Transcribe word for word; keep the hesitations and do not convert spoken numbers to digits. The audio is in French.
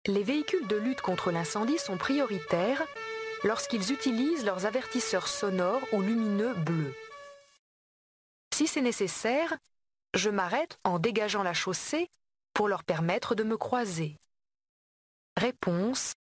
Les véhicules de lutte contre l'incendie sont prioritaires lorsqu'ils utilisent leurs avertisseurs sonores ou lumineux bleus. Si c'est nécessaire, je m'arrête en dégageant la chaussée pour leur permettre de me croiser. Réponse